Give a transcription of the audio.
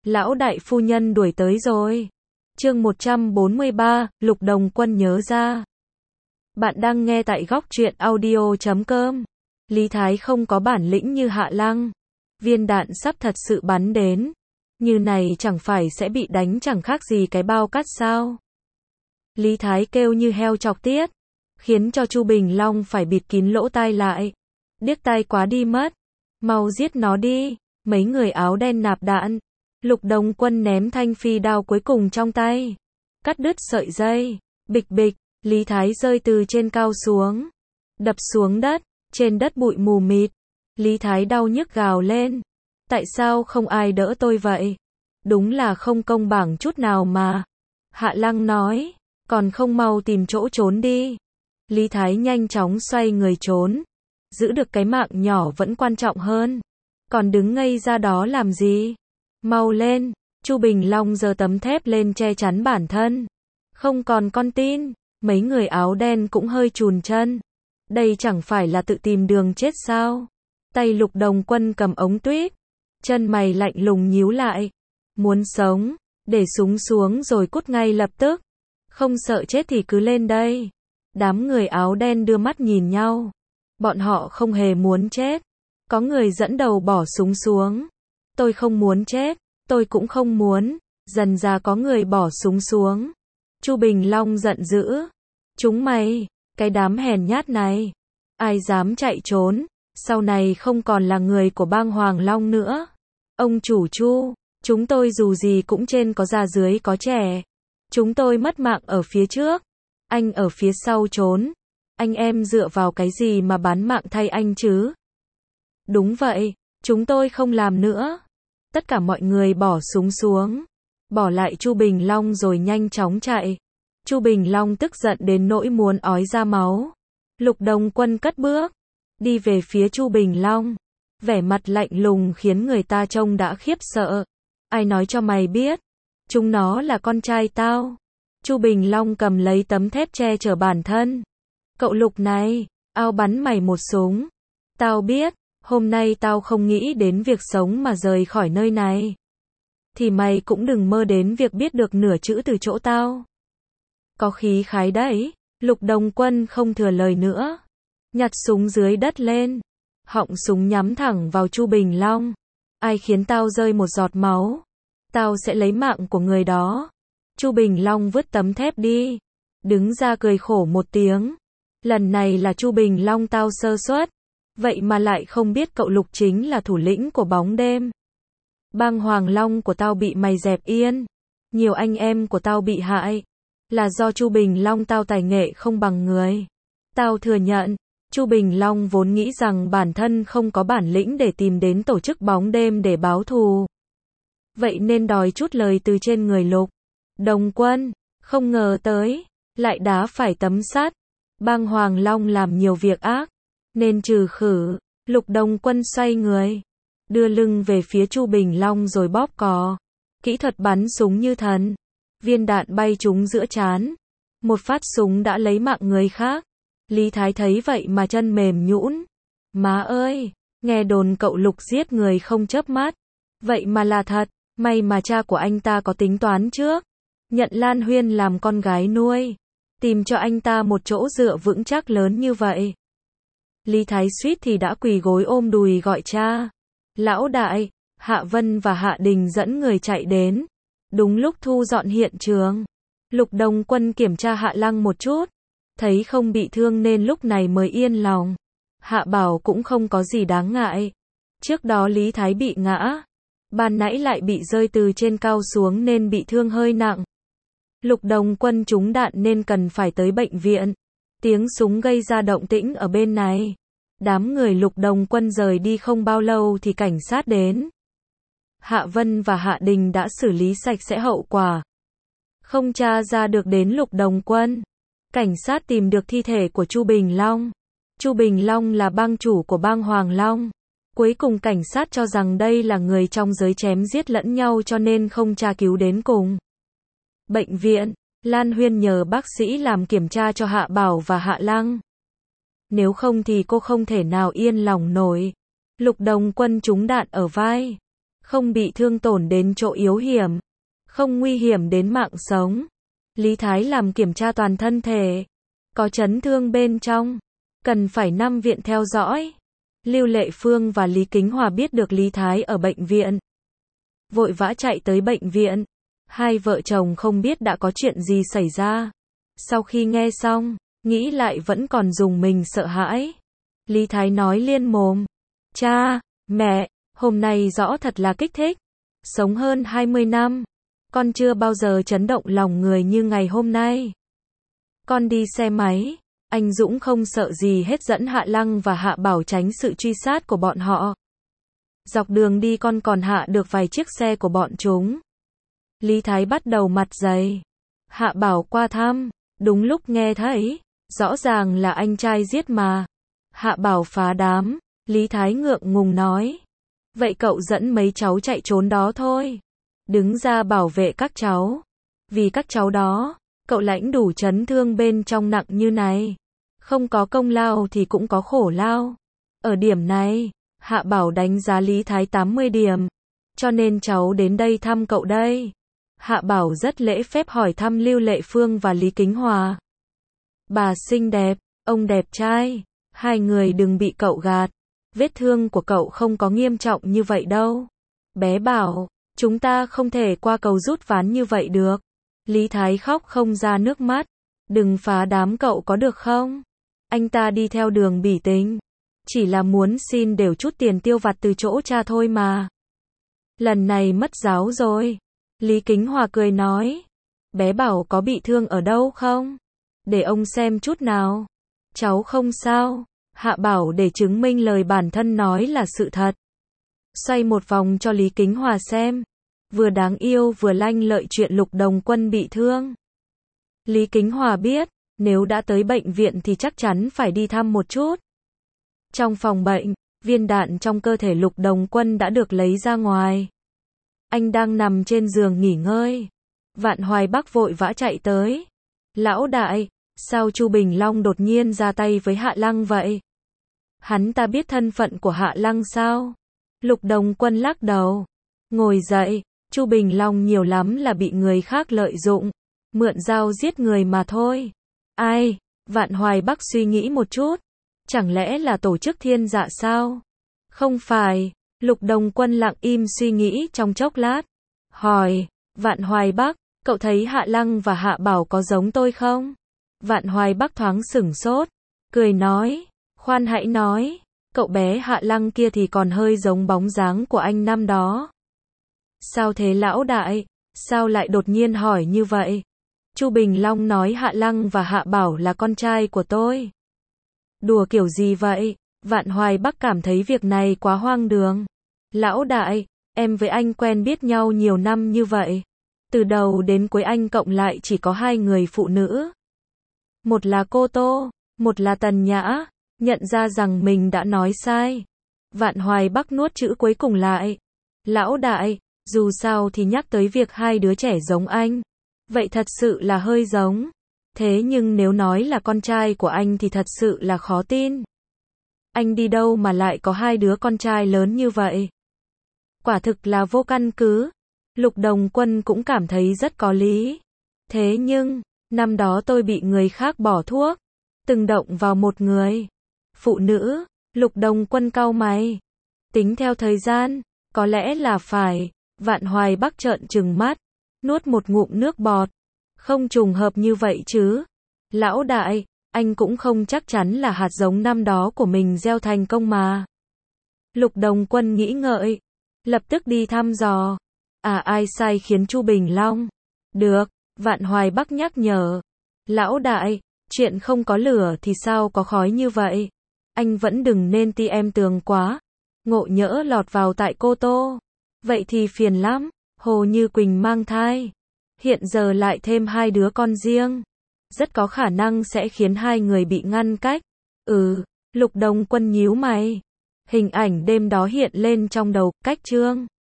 Lão đại phu nhân đuổi tới rồi. Chương 143, Lục Đồng Quân nhớ ra. Bạn đang nghe tại góc truyện audio.com. Lý Thái không có bản lĩnh như Hạ Lăng. Viên đạn sắp thật sự bắn đến. Như này chẳng phải sẽ bị đánh chẳng khác gì cái bao cát sao. Lý Thái kêu như heo chọc tiết, khiến cho Chu Bình Long phải bịt kín lỗ tai lại. Điếc tai quá đi mất. Mau giết nó đi. Mấy người áo đen nạp đạn. Lục Đồng Quân ném thanh phi đao cuối cùng trong tay. Cắt đứt sợi dây. Bịch bịch. Lý Thái rơi từ trên cao xuống. Đập xuống đất. Trên đất bụi mù mịt. Lý Thái đau nhức gào lên. Tại sao không ai đỡ tôi vậy? Đúng là không công bằng chút nào mà. Hạ Lăng nói. Còn không mau tìm chỗ trốn đi. Lý Thái nhanh chóng xoay người trốn. Giữ được cái mạng nhỏ vẫn quan trọng hơn. Còn đứng ngây ra đó làm gì? Mau lên. Chu Bình Long giơ tấm thép lên che chắn bản thân. Không còn con tin. Mấy người áo đen cũng hơi chùn chân. Đây chẳng phải là tự tìm đường chết sao? Tay Lục Đồng Quân cầm ống tuyết. Chân mày lạnh lùng nhíu lại. Muốn sống, để súng xuống rồi cút ngay lập tức. Không sợ chết thì cứ lên đây. Đám người áo đen đưa mắt nhìn nhau. Bọn họ không hề muốn chết. Có người dẫn đầu bỏ súng xuống. Tôi không muốn chết, tôi cũng không muốn. Dần ra có người bỏ súng xuống. Chu Bình Long giận dữ. Chúng mày, cái đám hèn nhát này. Ai dám chạy trốn, sau này không còn là người của bang Hoàng Long nữa. Ông chủ Chu, chúng tôi dù gì cũng trên có già dưới có trẻ. Chúng tôi mất mạng ở phía trước. Anh ở phía sau trốn. Anh em dựa vào cái gì mà bán mạng thay anh chứ? Đúng vậy, chúng tôi không làm nữa. Tất cả mọi người bỏ súng xuống. Bỏ lại Chu Bình Long rồi nhanh chóng chạy. Chu Bình Long tức giận đến nỗi muốn ói ra máu. Lục Đồng Quân cất bước. Đi về phía Chu Bình Long. Vẻ mặt lạnh lùng khiến người ta trông đã khiếp sợ. Ai nói cho mày biết? Chúng nó là con trai tao. Chu Bình Long cầm lấy tấm thép che chở bản thân. Cậu Lục này, ao bắn mày một súng. Tao biết, hôm nay tao không nghĩ đến việc sống mà rời khỏi nơi này. Thì mày cũng đừng mơ đến việc biết được nửa chữ từ chỗ tao. Có khí khái đấy. Lục Đồng Quân không thừa lời nữa. Nhặt súng dưới đất lên. Họng súng nhắm thẳng vào Chu Bình Long. Ai khiến tao rơi một giọt máu, tao sẽ lấy mạng của người đó. Chu Bình Long vứt tấm thép đi. Đứng ra cười khổ một tiếng. Lần này là Chu Bình Long tao sơ suất. Vậy mà lại không biết cậu Lục chính là thủ lĩnh của bóng đêm. Bang Hoàng Long của tao bị mày dẹp yên. Nhiều anh em của tao bị hại. Là do Chu Bình Long tao tài nghệ không bằng người. Tao thừa nhận. Chu Bình Long vốn nghĩ rằng bản thân không có bản lĩnh để tìm đến tổ chức bóng đêm để báo thù. Vậy nên đòi chút lời từ trên người Lục Đồng Quân. Không ngờ tới, lại đá phải tấm sắt. Bang Hoàng Long làm nhiều việc ác, nên trừ khử. Lục Đồng Quân xoay người, đưa lưng về phía Chu Bình Long rồi bóp cò. Kỹ thuật bắn súng như thần. Viên đạn bay trúng giữa trán. Một phát súng đã lấy mạng người khác. Lý Thái thấy vậy mà chân mềm nhũn. Má ơi, nghe đồn cậu Lục giết người không chớp mắt. Vậy mà là thật. May mà cha của anh ta có tính toán trước. Nhận Lan Huyên làm con gái nuôi. Tìm cho anh ta một chỗ dựa vững chắc lớn như vậy. Lý Thái suýt thì đã quỳ gối ôm đùi gọi cha. Lão đại, Hạ Vân và Hạ Đình dẫn người chạy đến. Đúng lúc thu dọn hiện trường. Lục Đồng Quân kiểm tra Hạ Lăng một chút. Thấy không bị thương nên lúc này mới yên lòng. Hạ bảo cũng không có gì đáng ngại. Trước đó Lý Thái bị ngã. Ban nãy lại bị rơi từ trên cao xuống nên bị thương hơi nặng. Lục Đồng Quân trúng đạn nên cần phải tới bệnh viện. Tiếng súng gây ra động tĩnh ở bên này. Đám người Lục Đồng Quân rời đi không bao lâu thì cảnh sát đến. Hạ Vân và Hạ Đình đã xử lý sạch sẽ hậu quả. Không tra ra được đến Lục Đồng Quân. Cảnh sát tìm được thi thể của Chu Bình Long. Chu Bình Long là bang chủ của bang Hoàng Long. Cuối cùng cảnh sát cho rằng đây là người trong giới chém giết lẫn nhau cho nên không tra cứu đến cùng. Bệnh viện, Lan Huyên nhờ bác sĩ làm kiểm tra cho Hạ Bảo và Hạ Lăng. Nếu không thì cô không thể nào yên lòng nổi. Lục Đồng Quân trúng đạn ở vai. không bị thương tổn đến chỗ yếu hiểm, không nguy hiểm đến mạng sống. Lý Thái làm kiểm tra toàn thân thể, có chấn thương bên trong, cần phải nằm viện theo dõi. Lưu Lệ Phương và Lý Kính Hòa biết được Lý Thái ở bệnh viện, vội vã chạy tới bệnh viện. Hai vợ chồng không biết đã có chuyện gì xảy ra. Sau khi nghe xong, nghĩ lại vẫn còn rùng mình sợ hãi. Lý Thái nói liên mồm, cha, mẹ, hôm nay rõ thật là kích thích. Sống hơn 20 năm, con chưa bao giờ chấn động lòng người như ngày hôm nay. Con đi xe máy, anh Dũng không sợ gì hết dẫn Hạ Lăng và Hạ Bảo tránh sự truy sát của bọn họ. Dọc đường đi con còn hạ được vài chiếc xe của bọn chúng. Lý Thái bắt đầu mặt dày. Hạ Bảo qua thăm, đúng lúc nghe thấy, rõ ràng là anh trai giết mà. Hạ Bảo phá đám, Lý Thái ngượng ngùng nói. Vậy cậu dẫn mấy cháu chạy trốn đó thôi. Đứng ra bảo vệ các cháu. Vì các cháu đó, cậu lãnh đủ chấn thương bên trong nặng như này. Không có công lao thì cũng có khổ lao. Ở điểm này, Hạ Bảo đánh giá Lý Thái 80 điểm. Cho nên cháu đến đây thăm cậu đây. Hạ Bảo rất lễ phép hỏi thăm Lưu Lệ Phương và Lý Kính Hòa. Bà xinh đẹp, ông đẹp trai, hai người đừng bị cậu gạt. Vết thương của cậu không có nghiêm trọng như vậy đâu. Bé bảo, chúng ta không thể qua cầu rút ván như vậy được. Lý Thái khóc không ra nước mắt. Đừng phá đám cậu có được không? Anh ta đi theo đường bỉ tình. Chỉ là muốn xin đều chút tiền tiêu vặt từ chỗ cha thôi mà. Lần này mất giáo rồi. Lý Kính Hòa cười nói. Bé bảo có bị thương ở đâu không? Để ông xem chút nào. Cháu không sao. Hạ Bảo để chứng minh lời bản thân nói là sự thật. Xoay một vòng cho Lý Kính Hòa xem. Vừa đáng yêu vừa lanh lợi chuyện Lục Đồng Quân bị thương. Lý Kính Hòa biết, nếu đã tới bệnh viện thì chắc chắn phải đi thăm một chút. Trong phòng bệnh, viên đạn trong cơ thể Lục Đồng Quân đã được lấy ra ngoài. Anh đang nằm trên giường nghỉ ngơi. Vạn Hoài Bắc vội vã chạy tới. Lão đại, sao Chu Bình Long đột nhiên ra tay với Hạ Lăng vậy? Hắn ta biết thân phận của Hạ Lăng sao? Lục Đồng Quân lắc đầu. Ngồi dậy, Chu Bình Long nhiều lắm là bị người khác lợi dụng. Mượn dao giết người mà thôi. Ai? Vạn Hoài Bắc suy nghĩ một chút. Chẳng lẽ là tổ chức Thiên Dạ sao? Không phải. Lục Đồng Quân lặng im suy nghĩ trong chốc lát. Hỏi, Vạn Hoài Bắc, cậu thấy Hạ Lăng và Hạ Bảo có giống tôi không? Vạn Hoài Bắc thoáng sửng sốt. Cười nói, khoan hãy nói, cậu bé Hạ Lăng kia thì còn hơi giống bóng dáng của anh năm đó. Sao thế lão đại? Sao lại đột nhiên hỏi như vậy? Chu Bình Long nói Hạ Lăng và Hạ Bảo là con trai của tôi. Đùa kiểu gì vậy? Vạn Hoài Bắc cảm thấy việc này quá hoang đường. Lão đại, em với anh quen biết nhau nhiều năm như vậy. Từ đầu đến cuối anh cộng lại chỉ có hai người phụ nữ. Một là cô Tô, một là Tần Nhã. Nhận ra rằng mình đã nói sai. Vạn Hoài Bắc nuốt chữ cuối cùng lại. Lão đại, dù sao thì nhắc tới việc hai đứa trẻ giống anh. Vậy thật sự là hơi giống. Thế nhưng nếu nói là con trai của anh thì thật sự là khó tin. Anh đi đâu mà lại có hai đứa con trai lớn như vậy? Quả thực là vô căn cứ. Lục Đồng Quân cũng cảm thấy rất có lý. Thế nhưng, năm đó tôi bị người khác bỏ thuốc. Từng động vào một người. Phụ nữ, Lục Đồng Quân cau mày. Tính theo thời gian, có lẽ là phải. Vạn Hoài Bắc trợn trừng mắt. Nuốt một ngụm nước bọt. Không trùng hợp như vậy chứ. Lão đại, anh cũng không chắc chắn là hạt giống năm đó của mình gieo thành công mà. Lục Đồng Quân nghĩ ngợi. Lập tức đi thăm dò. Ai sai khiến Chu Bình Long? Được, Vạn Hoài Bắc nhắc nhở. Lão đại, chuyện không có lửa thì sao có khói như vậy? Anh vẫn đừng nên ti em tường quá. Ngộ nhỡ lọt vào tại Cô Tô. Vậy thì phiền lắm. Hồ Như Quỳnh mang thai. Hiện giờ lại thêm hai đứa con riêng. Rất có khả năng sẽ khiến hai người bị ngăn cách. Lục Đồng Quân nhíu mày. Hình ảnh đêm đó hiện lên trong đầu, cách Trương